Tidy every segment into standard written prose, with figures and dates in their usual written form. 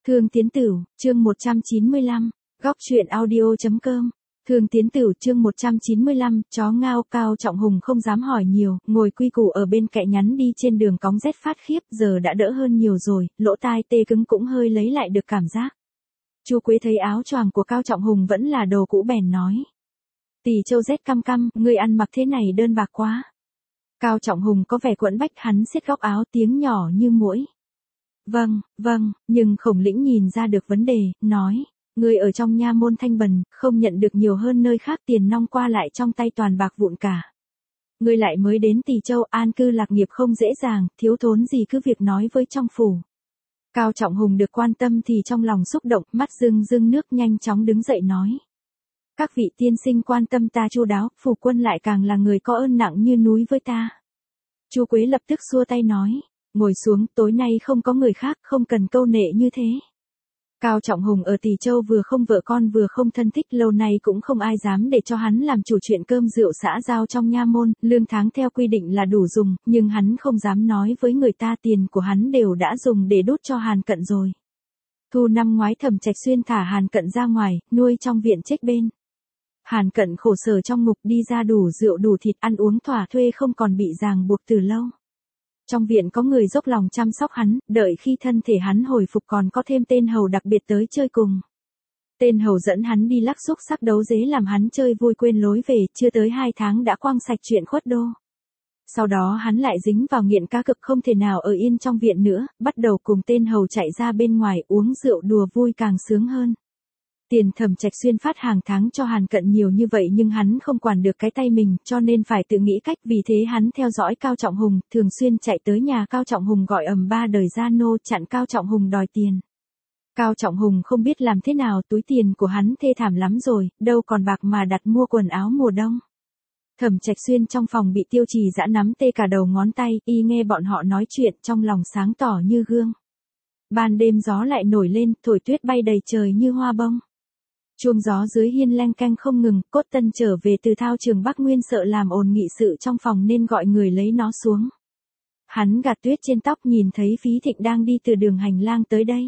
Thương Tiến Tửu, chương 195, góc truyện audio.com. Thương Tiến Tửu chương 195, chó ngao. Cao Trọng Hùng không dám hỏi nhiều, ngồi quy củ ở bên cạnh nhắn đi trên đường cóng rét phát khiếp, giờ đã đỡ hơn nhiều rồi, lỗ tai tê cứng cũng hơi lấy lại được cảm giác. Chu Quế thấy áo choàng của Cao Trọng Hùng vẫn là đồ cũ bèn nói. Tỷ Châu rét căm căm, ngươi ăn mặc thế này đơn bạc quá. Cao Trọng Hùng có vẻ quẫn bách, hắn siết góc áo tiếng nhỏ như muỗi. Vâng, nhưng Khổng Lĩnh nhìn ra được vấn đề, nói, người ở trong nha môn Thanh Bần, không nhận được nhiều hơn nơi khác, tiền nong qua lại trong tay toàn bạc vụn cả. Người lại mới đến Tỳ Châu, an cư lạc nghiệp không dễ dàng, thiếu thốn gì cứ việc nói với trong phủ. Cao Trọng Hùng được quan tâm thì trong lòng xúc động, mắt rưng rưng nước, nhanh chóng đứng dậy nói. Các vị tiên sinh quan tâm ta chu đáo, phủ quân lại càng là người có ơn nặng như núi với ta. Chu Quế lập tức xua tay nói. Ngồi xuống, tối nay không có người khác, không cần câu nệ như thế. Cao Trọng Hùng ở Tỳ Châu vừa không vợ con vừa không thân thích, lâu nay cũng không ai dám để cho hắn làm chủ chuyện cơm rượu xã giao trong nha môn, lương tháng theo quy định là đủ dùng, nhưng hắn không dám nói với người ta tiền của hắn đều đã dùng để đốt cho Hàn Cận rồi. Thu năm ngoái Thẩm Trạch Xuyên thả Hàn Cận ra ngoài, nuôi trong viện trách bên. Hàn Cận khổ sở trong ngục, đi ra đủ rượu đủ thịt, ăn uống thỏa thuê, không còn bị ràng buộc từ lâu. Trong viện có người dốc lòng chăm sóc hắn, đợi khi thân thể hắn hồi phục còn có thêm tên hầu đặc biệt tới chơi cùng. Tên hầu dẫn hắn đi lắc xúc sắc đấu dế làm hắn chơi vui quên lối về, chưa tới 2 tháng đã quăng sạch chuyện khuất đô. Sau đó hắn lại dính vào nghiện cá cược, không thể nào ở yên trong viện nữa, bắt đầu cùng tên hầu chạy ra bên ngoài uống rượu đùa vui càng sướng hơn. Tiền Thẩm Trạch Xuyên phát hàng tháng cho Hàn Cận nhiều như vậy nhưng hắn không quản được cái tay mình, cho nên phải tự nghĩ cách, vì thế hắn theo dõi Cao Trọng Hùng, thường xuyên chạy tới nhà Cao Trọng Hùng gọi ầm 3 đời gia nô chặn Cao Trọng Hùng đòi tiền. Cao Trọng Hùng không biết làm thế nào, túi tiền của hắn thê thảm lắm rồi, đâu còn bạc mà đặt mua quần áo mùa đông. Thẩm Trạch Xuyên trong phòng bị Tiêu Trì Dã nắm tê cả đầu ngón tay, y nghe bọn họ nói chuyện trong lòng sáng tỏ như gương. Ban đêm gió lại nổi lên, thổi tuyết bay đầy trời như hoa bông. Chuông gió dưới hiên leng canh không ngừng, Cốt Tân trở về từ thao trường Bắc Nguyên sợ làm ồn nghị sự trong phòng nên gọi người lấy nó xuống. Hắn gạt tuyết trên tóc, nhìn thấy Phí Thịnh đang đi từ đường hành lang tới đây.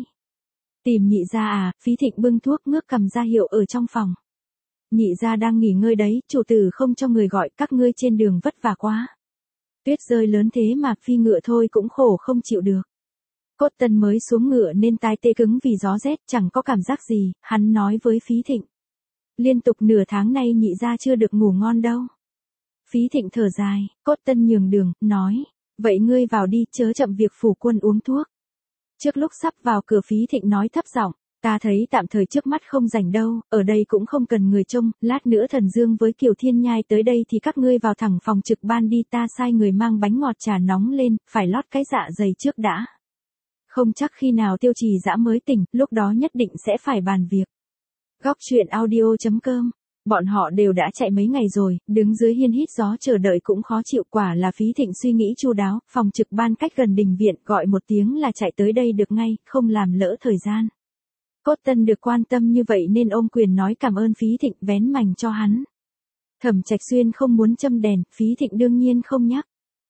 Tìm nhị gia à? Phí Thịnh bưng thuốc ngước cầm ra hiệu ở trong phòng. Nhị gia đang nghỉ ngơi đấy, chủ tử không cho người gọi, các ngươi trên đường vất vả quá. Tuyết rơi lớn thế mà phi ngựa thôi cũng khổ không chịu được. Cốt Tân mới xuống ngựa nên tai tê cứng vì gió rét, chẳng có cảm giác gì, hắn nói với Phí Thịnh. Liên tục nửa tháng nay nhị gia chưa được ngủ ngon đâu. Phí Thịnh thở dài, Cốt Tân nhường đường, nói, vậy ngươi vào đi, chớ chậm việc phủ quân uống thuốc. Trước lúc sắp vào cửa Phí Thịnh nói thấp giọng, ta thấy tạm thời trước mắt không rảnh đâu, ở đây cũng không cần người trông, lát nữa Thần Dương với Kiều Thiên Nhai tới đây thì các ngươi vào thẳng phòng trực ban đi, ta sai người mang bánh ngọt trà nóng lên, phải lót cái dạ dày trước đã. Không chắc khi nào Tiêu Trì Dã mới tỉnh, lúc đó nhất định sẽ phải bàn việc. Góc truyện audio.com. Bọn họ đều đã chạy mấy ngày rồi, đứng dưới hiên hít gió chờ đợi cũng khó chịu, quả là Phí Thịnh suy nghĩ chu đáo, phòng trực ban cách gần đình viện, gọi một tiếng là chạy tới đây được ngay, không làm lỡ thời gian. Cốt Tân được quan tâm như vậy nên ôm quyền nói cảm ơn Phí Thịnh, vén mành cho hắn. Thẩm Trạch Xuyên không muốn châm đèn, Phí Thịnh đương nhiên không nhắc.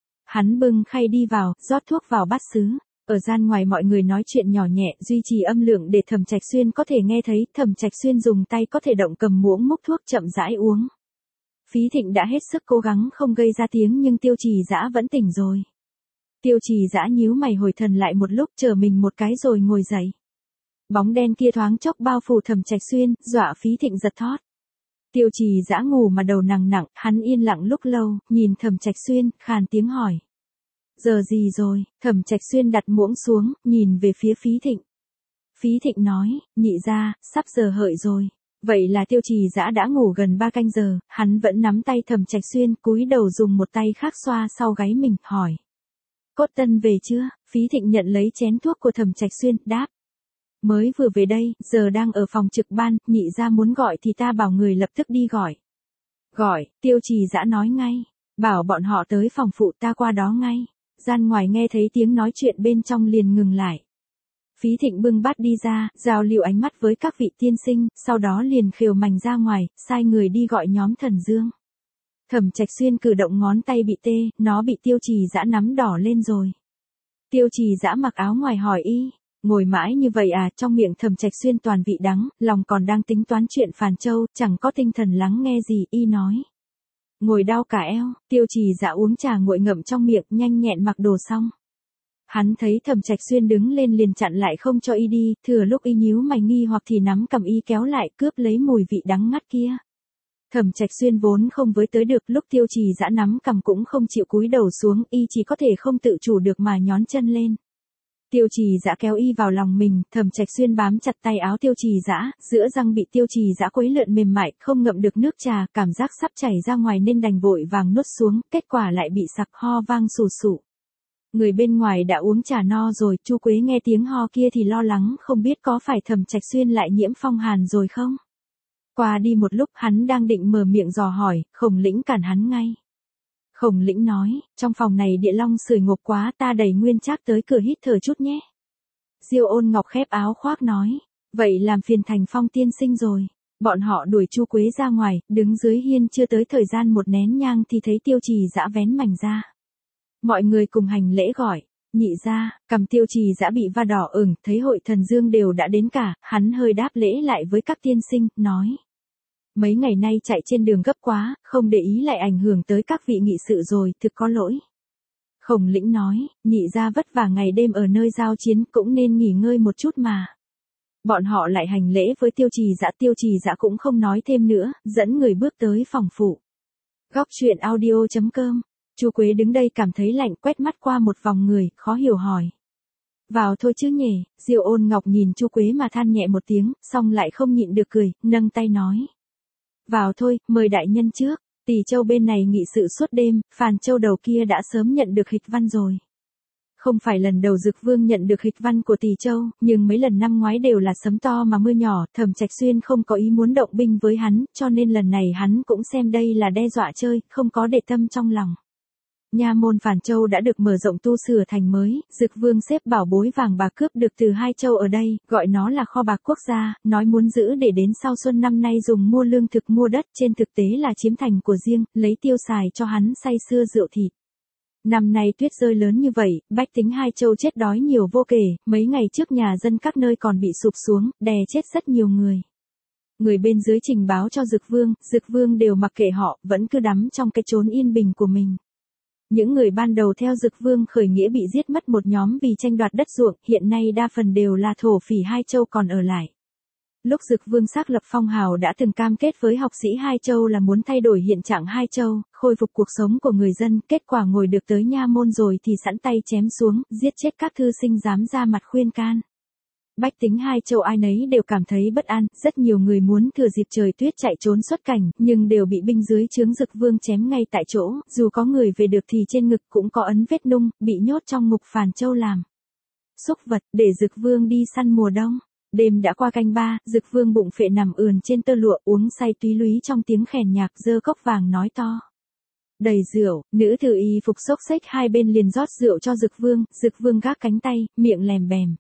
Hắn bưng khay đi vào, rót thuốc vào bát sứ. Ở gian ngoài mọi người nói chuyện nhỏ nhẹ, duy trì âm lượng để Thẩm Trạch Xuyên có thể nghe thấy, Thẩm Trạch Xuyên dùng tay có thể động cầm muỗng múc thuốc chậm rãi uống. Phí Thịnh đã hết sức cố gắng không gây ra tiếng nhưng Tiêu Trì Dã vẫn tỉnh rồi. Tiêu Trì Dã nhíu mày hồi thần lại một lúc, chờ mình một cái rồi ngồi dậy. Bóng đen kia thoáng chốc bao phủ Thẩm Trạch Xuyên, dọa Phí Thịnh giật thót. Tiêu Trì Dã ngủ mà đầu nặng nặng, hắn yên lặng lúc lâu, nhìn Thẩm Trạch Xuyên, khàn tiếng hỏi. Giờ gì rồi? Thẩm Trạch Xuyên đặt muỗng xuống, nhìn về phía Phí Thịnh. Phí Thịnh nói, nhị gia, sắp giờ hợi rồi. Vậy là Tiêu Trì Dã đã ngủ gần 3 canh giờ, hắn vẫn nắm tay Thẩm Trạch Xuyên, cúi đầu dùng một tay khác xoa sau gáy mình, hỏi. Cốt Tân về chưa? Phí Thịnh nhận lấy chén thuốc của Thẩm Trạch Xuyên, đáp. Mới vừa về đây, giờ đang ở phòng trực ban, nhị gia muốn gọi thì ta bảo người lập tức đi gọi. Gọi, Tiêu Trì Dã nói ngay, bảo bọn họ tới phòng phụ, ta qua đó ngay. Gian ngoài nghe thấy tiếng nói chuyện bên trong liền ngừng lại. Phí Thịnh bưng bát đi ra, giao lưu ánh mắt với các vị tiên sinh, sau đó liền khều mành ra ngoài, sai người đi gọi nhóm Thần Dương. Thẩm Trạch Xuyên cử động ngón tay bị tê, nó bị Tiêu Trì Dã nắm đỏ lên rồi. Tiêu Trì Dã mặc áo ngoài hỏi y, Ngồi mãi như vậy à, trong miệng Thẩm Trạch Xuyên toàn vị đắng, lòng còn đang tính toán chuyện Phàn Châu, chẳng có tinh thần lắng nghe gì, y nói. Ngồi đau cả eo, Tiêu Trì Dã uống trà nguội ngậm trong miệng, nhanh nhẹn mặc đồ xong. Hắn thấy Thẩm Trạch Xuyên đứng lên liền chặn lại không cho y đi, thừa lúc y nhíu mày nghi hoặc thì nắm cầm y kéo lại cướp lấy mùi vị đắng ngắt kia. Thẩm Trạch Xuyên vốn không với tới được, lúc Tiêu Trì Dã nắm cầm cũng không chịu cúi đầu xuống, y chỉ có thể không tự chủ được mà nhón chân lên. Tiêu Trì Dã kéo y vào lòng mình, Thẩm Trạch Xuyên bám chặt tay áo Tiêu Trì Dã, giữa răng bị Tiêu Trì Dã quấy lượn mềm mại, không ngậm được nước trà, cảm giác sắp chảy ra ngoài nên đành vội vàng nuốt xuống, kết quả lại bị sặc ho vang sù sụ. Người bên ngoài đã uống trà no rồi, Chu Quế nghe tiếng ho kia thì lo lắng không biết có phải Thẩm Trạch Xuyên lại nhiễm phong hàn rồi không. Qua đi một lúc hắn đang định mở miệng dò hỏi, Khổng Lĩnh cản hắn ngay. Khổng Lĩnh nói, trong phòng này địa long sưởi ngộp quá, ta đẩy Nguyên Trác tới cửa hít thở chút nhé. Diêu Ôn Ngọc khép áo khoác nói, vậy làm phiền Thành Phong tiên sinh rồi. Bọn họ đuổi Chu Quế ra ngoài, đứng dưới hiên chưa tới thời gian một nén nhang thì thấy Tiêu Trì Dã vén mảnh ra. Mọi người cùng hành lễ gọi, nhị gia, cầm Tiêu Trì Dã bị va đỏ ửng, thấy hội thần dương đều đã đến cả, hắn hơi đáp lễ lại với các tiên sinh, nói. Mấy ngày nay chạy trên đường gấp quá, không để ý lại ảnh hưởng tới các vị nghị sự rồi, thực có lỗi. Khổng Lĩnh nói, nhị gia vất vả ngày đêm ở nơi giao chiến cũng nên nghỉ ngơi một chút mà. Bọn họ lại hành lễ với Tiêu Trì Dã cũng không nói thêm nữa, dẫn người bước tới phòng phụ. Góc truyện audio.com. Chu Quế đứng đây cảm thấy lạnh, quét mắt qua một vòng người, khó hiểu hỏi. Vào thôi chứ nhỉ, Diêu Ôn Ngọc nhìn Chu Quế mà than nhẹ một tiếng, xong lại không nhịn được cười, nâng tay nói. Vào thôi, mời đại nhân trước, Tỷ Châu bên này nghị sự suốt đêm, Phàn Châu đầu kia đã sớm nhận được hịch văn rồi. Không phải lần đầu Dực Vương nhận được hịch văn của Tỷ Châu, nhưng mấy lần năm ngoái đều là sấm to mà mưa nhỏ, Thẩm Trạch Xuyên không có ý muốn động binh với hắn, cho nên lần này hắn cũng xem đây là đe dọa chơi, không có để tâm trong lòng. Nha môn Phàn Châu đã được mở rộng tu sửa thành mới, Dực Vương xếp bảo bối vàng bạc cướp được từ hai châu ở đây, gọi nó là kho bạc quốc gia, nói muốn giữ để đến sau xuân năm nay dùng mua lương thực mua đất, trên thực tế là chiếm thành của riêng, lấy tiêu xài cho hắn say sưa rượu thịt. Năm nay tuyết rơi lớn như vậy, bách tính hai châu chết đói nhiều vô kể, mấy ngày trước nhà dân các nơi còn bị sụp xuống, đè chết rất nhiều người. Người bên dưới trình báo cho Dực Vương đều mặc kệ họ, vẫn cứ đắm trong cái chốn yên bình của mình. Những người ban đầu theo Dực Vương khởi nghĩa bị giết mất một nhóm vì tranh đoạt đất ruộng, hiện nay đa phần đều là thổ phỉ hai châu còn ở lại. Lúc Dực Vương xác lập phong hào đã từng cam kết với học sĩ hai châu là muốn thay đổi hiện trạng hai châu, khôi phục cuộc sống của người dân, kết quả ngồi được tới nha môn rồi thì sẵn tay chém xuống, giết chết các thư sinh dám ra mặt khuyên can. Bách tính hai châu ai nấy đều cảm thấy bất an, rất nhiều người muốn thừa dịp trời tuyết chạy trốn xuất cảnh, nhưng đều bị binh dưới trướng Dực Vương chém ngay tại chỗ, dù có người về được thì trên ngực cũng có ấn vết nung, bị nhốt trong ngục Phàn Châu làm xúc vật, để Dực Vương đi săn mùa đông. Đêm đã qua canh ba, Dực Vương bụng phệ nằm ườn trên tơ lụa uống say túy lúy trong tiếng khèn nhạc, giơ cốc vàng nói to. Đầy rượu, nữ tử y phục xốc xếch hai bên liền rót rượu cho Dực Vương gác cánh tay, miệng lèm bèm.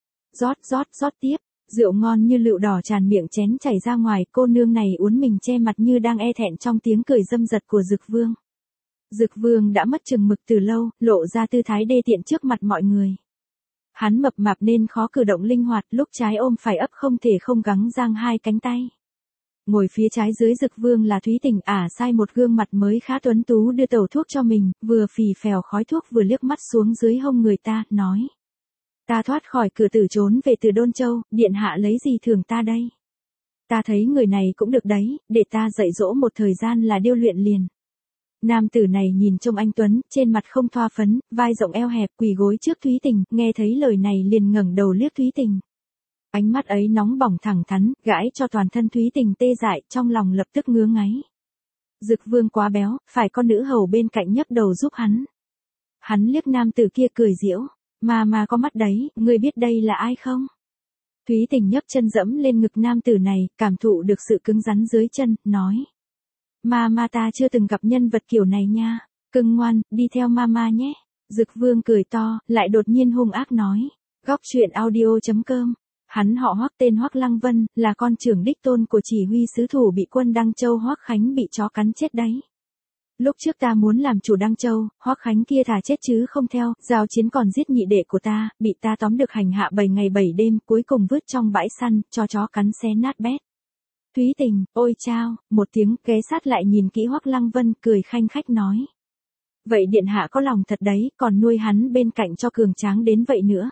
Rót tiếp, rượu ngon như lựu đỏ tràn miệng chén chảy ra ngoài, cô nương này uốn mình che mặt như đang e thẹn trong tiếng cười dâm dật của Dực Vương. Dực Vương đã mất chừng mực từ lâu, lộ ra tư thái đê tiện trước mặt mọi người. Hắn mập mạp nên khó cử động linh hoạt, lúc trái ôm phải ấp không thể không gắng giang hai cánh tay. Ngồi phía trái dưới Dực Vương là Thúy Tình, sai một gương mặt mới khá tuấn tú đưa tẩu thuốc cho mình, vừa phì phèo khói thuốc vừa liếc mắt xuống dưới hông người ta, nói. Ta thoát khỏi cửa tử trốn về từ Đôn Châu, điện hạ lấy gì thưởng ta đây? Ta thấy người này cũng được đấy, để ta dạy dỗ một thời gian là điêu luyện liền. Nam tử này nhìn trông anh tuấn, trên mặt không thoa phấn, vai rộng eo hẹp, quỳ gối trước Thúy Tình, nghe thấy lời này liền ngẩng đầu liếc Thúy Tình. Ánh mắt ấy nóng bỏng thẳng thắn, gãi cho toàn thân Thúy Tình tê dại, trong lòng lập tức ngứa ngáy. Dực Vương quá béo, phải có nữ hầu bên cạnh nhấc đầu giúp hắn. Hắn liếc nam tử kia cười giễu, mà có mắt đấy, ngươi biết đây là ai không? Thúy Tình nhấc chân dẫm lên ngực nam tử này, cảm thụ được sự cứng rắn dưới chân, nói. Mà ta chưa từng gặp nhân vật kiểu này nha, cưng ngoan, đi theo mama nhé. Dực Vương cười to, lại đột nhiên hung ác nói. Góc truyện audio.com. Hắn họ Hoắc tên Hoắc Lăng Vân, là con trưởng đích tôn của chỉ huy sứ thủ bị quân Đăng Châu Hoắc Khánh bị chó cắn chết đấy. Lúc trước ta muốn làm chủ Đăng Châu, Hoắc Khánh kia thà chết chứ không theo, giao chiến còn giết nhị đệ của ta, bị ta tóm được hành hạ 7 ngày 7 đêm, cuối cùng vứt trong bãi săn, cho chó cắn xé nát bét. Thúy Tình, ôi chao, một tiếng, ghé sát lại nhìn kỹ Hoắc Lăng Vân, cười khanh khách nói. Vậy điện hạ có lòng thật đấy, còn nuôi hắn bên cạnh cho cường tráng đến vậy nữa.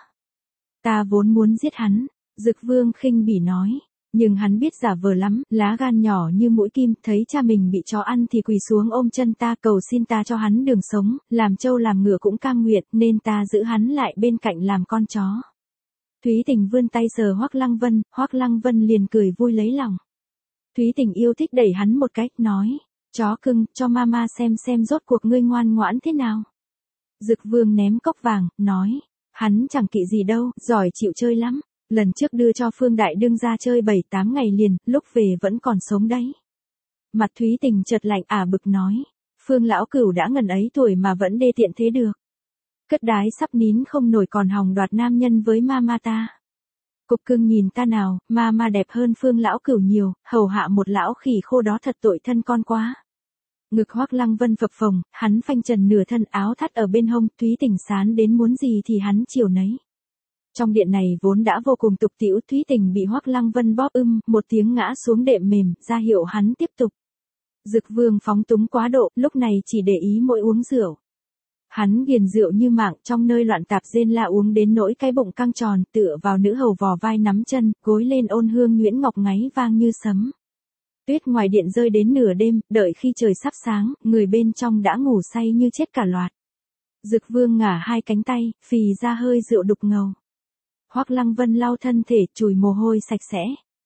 Ta vốn muốn giết hắn, Dực Vương khinh bỉ nói. Nhưng hắn biết giả vờ lắm, lá gan nhỏ như mũi kim, thấy cha mình bị chó ăn thì quỳ xuống ôm chân ta cầu xin ta cho hắn đường sống, làm trâu làm ngựa cũng cam nguyện, nên ta giữ hắn lại bên cạnh làm con chó. Thúy Tình vươn tay sờ Hoắc Lăng Vân liền cười vui lấy lòng. Thúy Tình yêu thích đẩy hắn một cái, nói, chó cưng, cho mama xem rốt cuộc ngươi ngoan ngoãn thế nào. Dực Vương ném cốc vàng, nói, hắn chẳng kỵ gì đâu, giỏi chịu chơi lắm. Lần trước đưa cho Phương Đại Đương ra chơi 7-8 ngày liền, lúc về vẫn còn sống đấy. Mặt Thúy Tình chợt lạnh bực nói. Phương lão cửu đã ngần ấy tuổi mà vẫn đê tiện thế được. Cất đái sắp nín không nổi còn hòng đoạt nam nhân với mama ta. Cục cưng nhìn ta nào, mama đẹp hơn Phương lão cửu nhiều, hầu hạ một lão khỉ khô đó thật tội thân con quá. Ngực Hoắc Lăng Vân phập phồng, hắn phanh trần nửa thân áo thắt ở bên hông, Thúy Tình sán đến muốn gì thì hắn chiều nấy. Trong điện này vốn đã vô cùng tục tĩu, Thúy Tình bị Hoắc Lăng Vân bóp một tiếng ngã xuống đệm mềm, ra hiệu hắn tiếp tục. Dực Vương phóng túng quá độ, lúc này chỉ để ý mỗi uống rượu. Hắn ghiền rượu như mạng, trong nơi loạn tạp rên la uống đến nỗi cái bụng căng tròn, tựa vào nữ hầu vò vai nắm chân, gối lên ôn hương nhuyễn ngọc ngáy vang như sấm. Tuyết ngoài điện rơi đến nửa đêm, đợi khi trời sắp sáng, người bên trong đã ngủ say như chết cả loạt. Dực Vương ngả hai cánh tay, phì ra hơi rượu đục ngầu. Hoắc Lăng Vân lau thân thể, chùi mồ hôi sạch sẽ.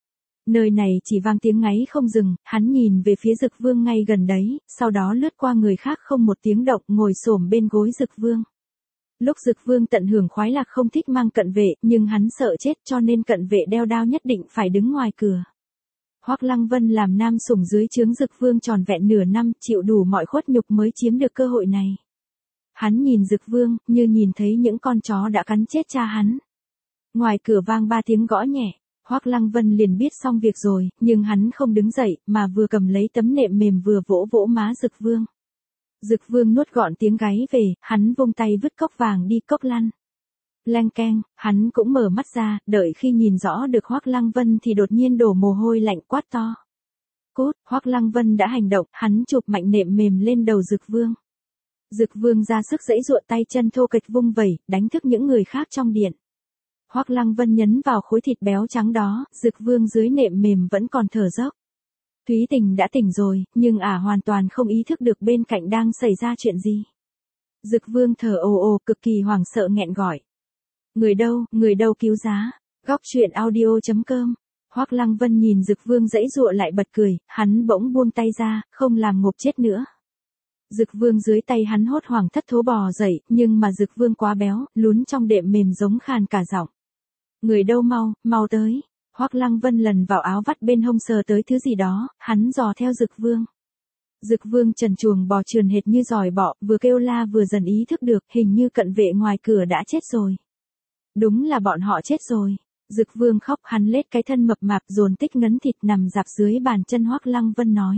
Nơi này chỉ vang tiếng ngáy không dừng, hắn nhìn về phía Dực Vương ngay gần đấy, sau đó lướt qua người khác không một tiếng động, ngồi xổm bên gối Dực Vương. Lúc Dực Vương tận hưởng khoái lạc không thích mang cận vệ, nhưng hắn sợ chết cho nên cận vệ đeo đao nhất định phải đứng ngoài cửa. Hoắc Lăng Vân làm nam sủng dưới trướng Dực Vương tròn vẹn nửa năm, chịu đủ mọi khuất nhục mới chiếm được cơ hội này. Hắn nhìn Dực Vương, như nhìn thấy những con chó đã cắn chết cha hắn. Ngoài cửa vang 3 tiếng gõ nhẹ, Hoắc Lăng Vân liền biết xong việc rồi, nhưng hắn không đứng dậy, mà vừa cầm lấy tấm nệm mềm vừa vỗ vỗ má Dực Vương. Dực Vương nuốt gọn tiếng gáy về, hắn vung tay vứt cốc vàng đi, cốc lăn. Leng keng, hắn cũng mở mắt ra, đợi khi nhìn rõ được Hoắc Lăng Vân thì đột nhiên đổ mồ hôi lạnh quát to. Cút, Hoắc Lăng Vân đã hành động, hắn chụp mạnh nệm mềm lên đầu Dực Vương. Dực Vương ra sức giãy giụa, tay chân thô kệch vung vẩy, đánh thức những người khác trong điện. Hoắc Lăng Vân nhấn vào khối thịt béo trắng đó, Dực Vương dưới nệm mềm vẫn còn thở dốc. Thúy Tình đã tỉnh rồi, nhưng hoàn toàn không ý thức được bên cạnh đang xảy ra chuyện gì. Dực Vương thở ồ ồ, cực kỳ hoảng sợ nghẹn gọi. Người đâu cứu giá. Góc truyện audio.com. Hoắc Lăng Vân nhìn Dực Vương giãy giụa lại bật cười, hắn bỗng buông tay ra, không làm ngộp chết nữa. Dực Vương dưới tay hắn hốt hoảng thất thố bò dậy, nhưng mà Dực Vương quá béo, lún trong đệm mềm giống khàn cả giọng. Người đâu mau tới. Hoắc Lăng Vân lần vào áo vắt bên hông sờ tới thứ gì đó, hắn dò theo Dực Vương. Dực Vương trần truồng bò trườn hệt như giòi bọ, vừa kêu la vừa dần ý thức được, hình như cận vệ ngoài cửa đã chết rồi. Đúng là bọn họ chết rồi. Dực Vương khóc, hắn lết cái thân mập mạp dồn tích ngấn thịt nằm dạp dưới bàn chân Hoắc Lăng Vân nói.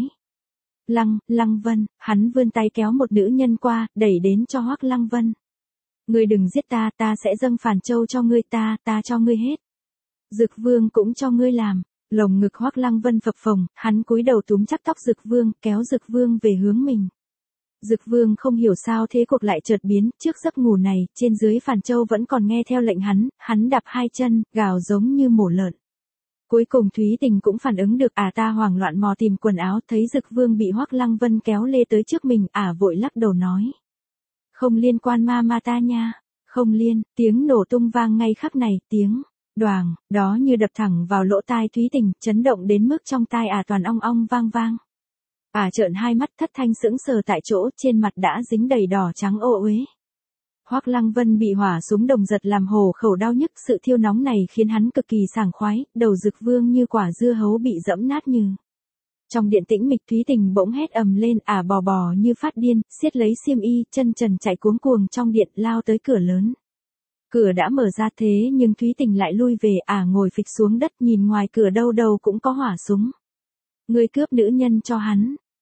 Lăng Vân, hắn vươn tay kéo một nữ nhân qua, đẩy đến cho Hoắc Lăng Vân. Ngươi đừng giết ta, ta sẽ dâng Phàn Châu cho ngươi, ta cho ngươi hết. Dực Vương cũng cho ngươi làm. Lồng ngực Hoắc Lăng Vân phập phồng, hắn cúi đầu túm chặt tóc Dực Vương, kéo Dực Vương về hướng mình. Dực Vương không hiểu sao thế cuộc lại chợt biến, trước giấc ngủ này, trên dưới Phàn Châu vẫn còn nghe theo lệnh hắn đạp hai chân, gào giống như mổ lợn. Cuối cùng Thúy Tình cũng phản ứng được, ta hoảng loạn mò tìm quần áo, thấy Dực Vương bị Hoắc Lăng Vân kéo lê tới trước mình, vội lắc đầu nói. Không liên quan ma ta nha, không liên, tiếng nổ tung vang ngay khắc này, tiếng đoàng, đó như đập thẳng vào lỗ tai Thúy Tình, chấn động đến mức trong tai toàn ong ong vang vang. Trợn hai mắt thất thanh sững sờ tại chỗ, trên mặt đã dính đầy đỏ trắng ô uế. Hoắc Lăng Vân bị hỏa súng đồng giật làm hổ khẩu đau nhức, sự thiêu nóng này khiến hắn cực kỳ sảng khoái, đầu Dực Vương như quả dưa hấu bị dẫm nát như. Trong điện tĩnh mịch Thúy Tình bỗng hét ầm lên, bò như phát điên, siết lấy xiêm y, chân trần chạy cuống cuồng trong điện, lao tới cửa lớn. Cửa đã mở ra thế nhưng Thúy Tình lại lui về, ngồi phịch xuống đất, nhìn ngoài cửa đâu đâu cũng có hỏa súng. Ngươi cướp nữ nhân cho hắn.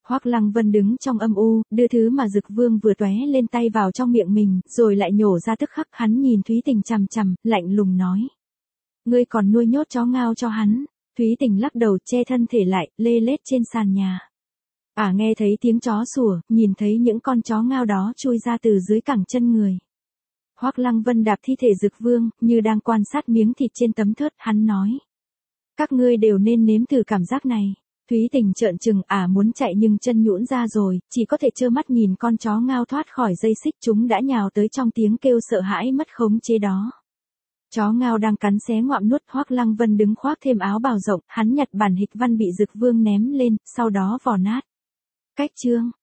Hoắc Lăng Vân đứng trong âm u, đưa thứ mà Dực Vương vừa tóe lên tay vào trong miệng mình, rồi lại nhổ ra, tức khắc hắn nhìn Thúy Tình chằm chằm, lạnh lùng nói. Ngươi còn nuôi nhốt chó ngao cho hắn. Thúy Tình lắc đầu che thân thể lại, lê lết trên sàn nhà. Nghe thấy tiếng chó sủa, nhìn thấy những con chó ngao đó chui ra từ dưới cẳng chân người. Hoắc Lăng Vân đạp thi thể Dực Vương, như đang quan sát miếng thịt trên tấm thớt, hắn nói. Các ngươi đều nên nếm thử cảm giác này. Thúy Tình trợn trừng, muốn chạy nhưng chân nhũn ra rồi, chỉ có thể trơ mắt nhìn con chó ngao thoát khỏi dây xích, chúng đã nhào tới trong tiếng kêu sợ hãi mất khống chế đó. Chó ngao đang cắn xé ngoạm nuốt. Hoắc Lăng Vân đứng khoác thêm áo bào rộng, hắn nhặt bản hịch văn bị Dực Vương ném lên, sau đó vò nát. Cách chương